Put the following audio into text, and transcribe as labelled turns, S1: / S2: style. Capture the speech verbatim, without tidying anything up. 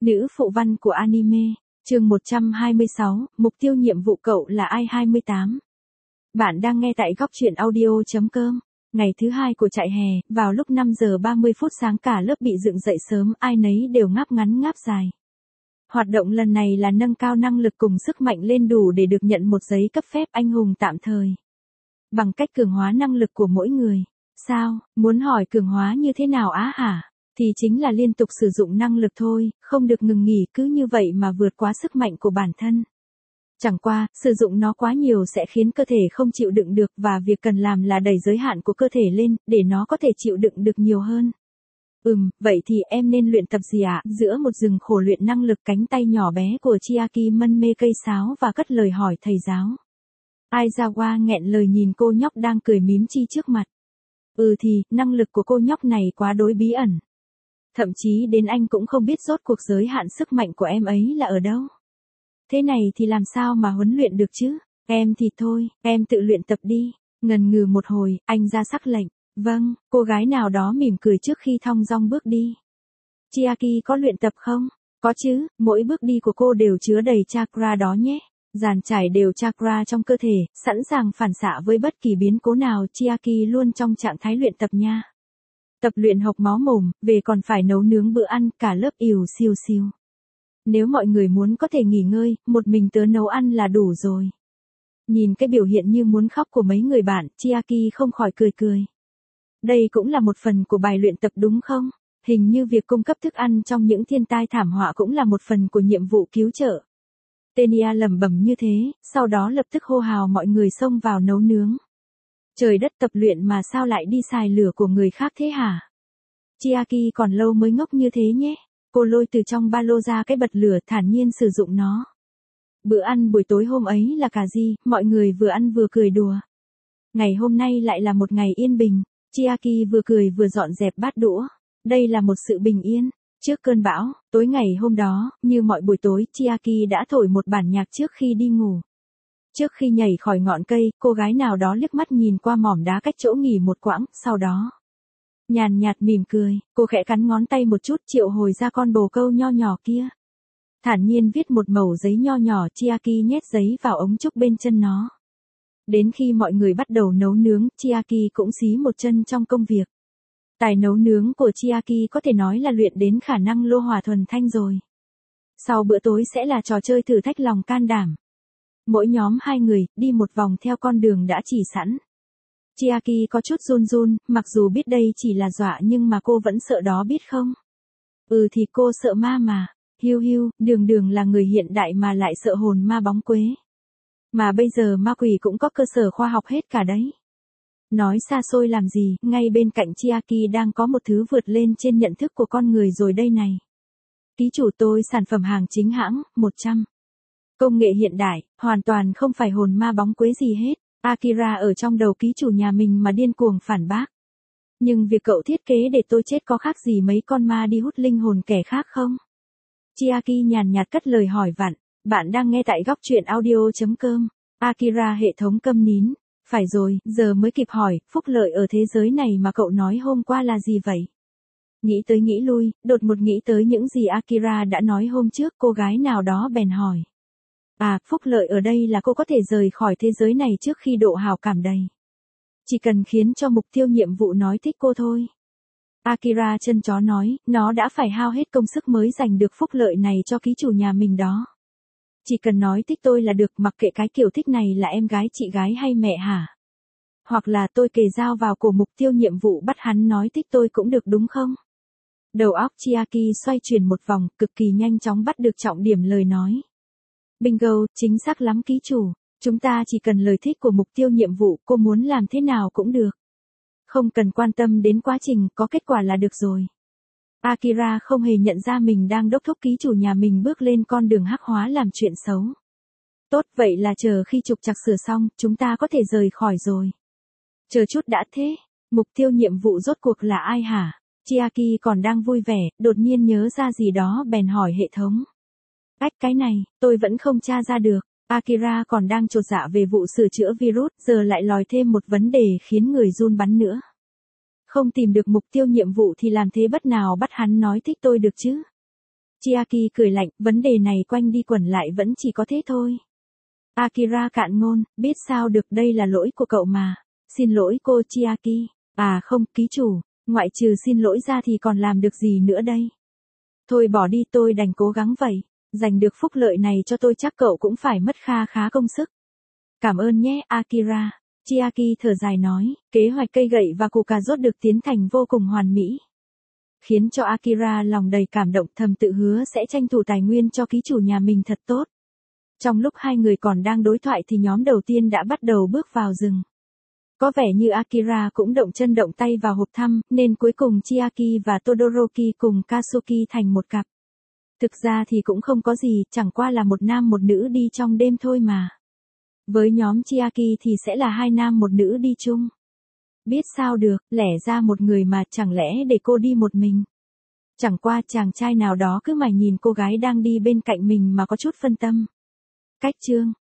S1: Nữ phụ văn của anime, chương một trăm hai mươi sáu, mục tiêu nhiệm vụ cậu là ai hai mươi tám. Bạn đang nghe tại góc truyện audio chấm com. Ngày thứ hai của trại hè, vào lúc năm giờ ba mươi phút sáng cả lớp bị dựng dậy sớm, ai nấy đều ngáp ngắn ngáp dài. Hoạt động lần này là nâng cao năng lực cùng sức mạnh lên đủ để được nhận một giấy cấp phép anh hùng tạm thời. Bằng cách cường hóa năng lực của mỗi người. Sao, muốn hỏi cường hóa như thế nào á hả? Thì chính là liên tục sử dụng năng lực thôi, không được ngừng nghỉ, cứ như vậy mà vượt quá sức mạnh của bản thân. Chẳng qua, sử dụng nó quá nhiều sẽ khiến cơ thể không chịu đựng được và việc cần làm là đẩy giới hạn của cơ thể lên, để nó có thể chịu đựng được nhiều hơn. Ừm, vậy thì em nên luyện tập gì ạ? Giữa một rừng khổ luyện năng lực, cánh tay nhỏ bé của Chiaki mân mê cây sáo và cất lời hỏi thầy giáo. Aizawa nghẹn lời nhìn cô nhóc đang cười mím chi trước mặt. Ừ thì, năng lực của cô nhóc này quá đối bí ẩn. Thậm chí đến anh cũng không biết rốt cuộc giới hạn sức mạnh của em ấy là ở đâu. Thế này thì làm sao mà huấn luyện được chứ? Em thì thôi, em tự luyện tập đi. Ngần ngừ một hồi, anh ra sắc lệnh. Vâng, cô gái nào đó mỉm cười trước khi thong dong bước đi. Chiaki có luyện tập không? Có chứ, mỗi bước đi của cô đều chứa đầy chakra đó nhé. Dàn trải đều chakra trong cơ thể, sẵn sàng phản xạ với bất kỳ biến cố nào. Chiaki luôn trong trạng thái luyện tập nha. Tập luyện hộc máu mồm, về còn phải nấu nướng bữa ăn, cả lớp ìu xiu xiu. Nếu mọi người muốn có thể nghỉ ngơi, một mình tớ nấu ăn là đủ rồi. Nhìn cái biểu hiện như muốn khóc của mấy người bạn, Chiaki không khỏi cười cười. Đây cũng là một phần của bài luyện tập đúng không? Hình như việc cung cấp thức ăn trong những thiên tai thảm họa cũng là một phần của nhiệm vụ cứu trợ. Tenia lẩm bẩm như thế, sau đó lập tức hô hào mọi người xông vào nấu nướng. Trời đất, tập luyện mà sao lại đi xài lửa của người khác thế hả? Chiaki còn lâu mới ngốc như thế nhé. Cô lôi từ trong ba lô ra cái bật lửa, thản nhiên sử dụng nó. Bữa ăn buổi tối hôm ấy là cà ri, mọi người vừa ăn vừa cười đùa. Ngày hôm nay lại là một ngày yên bình. Chiaki vừa cười vừa dọn dẹp bát đũa. Đây là một sự bình yên. Trước cơn bão, tối ngày hôm đó, như mọi buổi tối, Chiaki đã thổi một bản nhạc trước khi đi ngủ. Trước khi nhảy khỏi ngọn cây, cô gái nào đó liếc mắt nhìn qua mỏm đá cách chỗ nghỉ một quãng, sau đó nhàn nhạt mỉm cười, cô khẽ cắn ngón tay một chút, triệu hồi ra con bồ câu nho nhỏ kia. Thản nhiên viết một mẩu giấy nho nhỏ, Chiaki nhét giấy vào ống trúc bên chân nó. Đến khi mọi người bắt đầu nấu nướng, Chiaki cũng xí một chân trong công việc. Tài nấu nướng của Chiaki có thể nói là luyện đến khả năng lô hỏa thuần thanh rồi. Sau bữa tối sẽ là trò chơi thử thách lòng can đảm. Mỗi nhóm hai người, đi một vòng theo con đường đã chỉ sẵn. Chiaki có chút run run, mặc dù biết đây chỉ là dọa nhưng mà cô vẫn sợ đó biết không? Ừ thì cô sợ ma mà. Hiu hiu, đường đường là người hiện đại mà lại sợ hồn ma bóng quế. Mà bây giờ ma quỷ cũng có cơ sở khoa học hết cả đấy. Nói xa xôi làm gì, ngay bên cạnh Chiaki đang có một thứ vượt lên trên nhận thức của con người rồi đây này. Ký chủ tôi sản phẩm hàng chính hãng, một trăm. Công nghệ hiện đại, hoàn toàn không phải hồn ma bóng quế gì hết. Akira ở trong đầu ký chủ nhà mình mà điên cuồng phản bác. Nhưng việc cậu thiết kế để tôi chết có khác gì mấy con ma đi hút linh hồn kẻ khác không? Chiaki nhàn nhạt cất lời hỏi vặn. Bạn đang nghe tại góc truyện audio chấm com. Akira hệ thống câm nín. Phải rồi, giờ mới kịp hỏi, phúc lợi ở thế giới này mà cậu nói hôm qua là gì vậy? Nghĩ tới nghĩ lui, đột một nghĩ tới những gì Akira đã nói hôm trước, cô gái nào đó bèn hỏi. À, phúc lợi ở đây là cô có thể rời khỏi thế giới này trước khi độ hào cảm đầy. Chỉ cần khiến cho mục tiêu nhiệm vụ nói thích cô thôi. Akira chân chó nói, nó đã phải hao hết công sức mới giành được phúc lợi này cho ký chủ nhà mình đó. Chỉ cần nói thích tôi là được, mặc kệ cái kiểu thích này là em gái, chị gái hay mẹ hả? Hoặc là tôi kề dao vào cổ mục tiêu nhiệm vụ bắt hắn nói thích tôi cũng được đúng không? Đầu óc Chiaki xoay chuyển một vòng, cực kỳ nhanh chóng bắt được trọng điểm lời nói. Bingo, chính xác lắm ký chủ. Chúng ta chỉ cần lời thích của mục tiêu nhiệm vụ, cô muốn làm thế nào cũng được. Không cần quan tâm đến quá trình, có kết quả là được rồi. Akira không hề nhận ra mình đang đốc thúc ký chủ nhà mình bước lên con đường hắc hóa làm chuyện xấu. Tốt, vậy là chờ khi trục trặc sửa xong, chúng ta có thể rời khỏi rồi. Chờ chút đã thế, mục tiêu nhiệm vụ rốt cuộc là ai hả? Chiaki còn đang vui vẻ, đột nhiên nhớ ra gì đó bèn hỏi hệ thống. Ách, cái này, tôi vẫn không tra ra được. Akira còn đang chột dạ về vụ sửa chữa virus, giờ lại lòi thêm một vấn đề khiến người run bắn nữa. Không tìm được mục tiêu nhiệm vụ thì làm thế bất nào bắt hắn nói thích tôi được chứ? Chiaki cười lạnh, vấn đề này quanh đi quẩn lại vẫn chỉ có thế thôi. Akira cạn ngôn, biết sao được, đây là lỗi của cậu mà. Xin lỗi cô Chiaki. À không, ký chủ, ngoại trừ xin lỗi ra thì còn làm được gì nữa đây? Thôi bỏ đi, tôi đành cố gắng vậy. Giành được phúc lợi này cho tôi chắc cậu cũng phải mất kha khá công sức. Cảm ơn nhé, Akira. Chiaki thở dài nói, kế hoạch cây gậy và củ cà rốt được tiến hành vô cùng hoàn mỹ. Khiến cho Akira lòng đầy cảm động, thầm tự hứa sẽ tranh thủ tài nguyên cho ký chủ nhà mình thật tốt. Trong lúc hai người còn đang đối thoại thì nhóm đầu tiên đã bắt đầu bước vào rừng. Có vẻ như Akira cũng động chân động tay vào hộp thăm, nên cuối cùng Chiaki và Todoroki cùng Katsuki thành một cặp. Thực ra thì cũng không có gì, chẳng qua là một nam một nữ đi trong đêm thôi mà. Với nhóm Chiaki thì sẽ là hai nam một nữ đi chung. Biết sao được, lẽ ra một người mà chẳng lẽ để cô đi một mình. Chẳng qua chàng trai nào đó cứ mải nhìn cô gái đang đi bên cạnh mình mà có chút phân tâm. Cách chương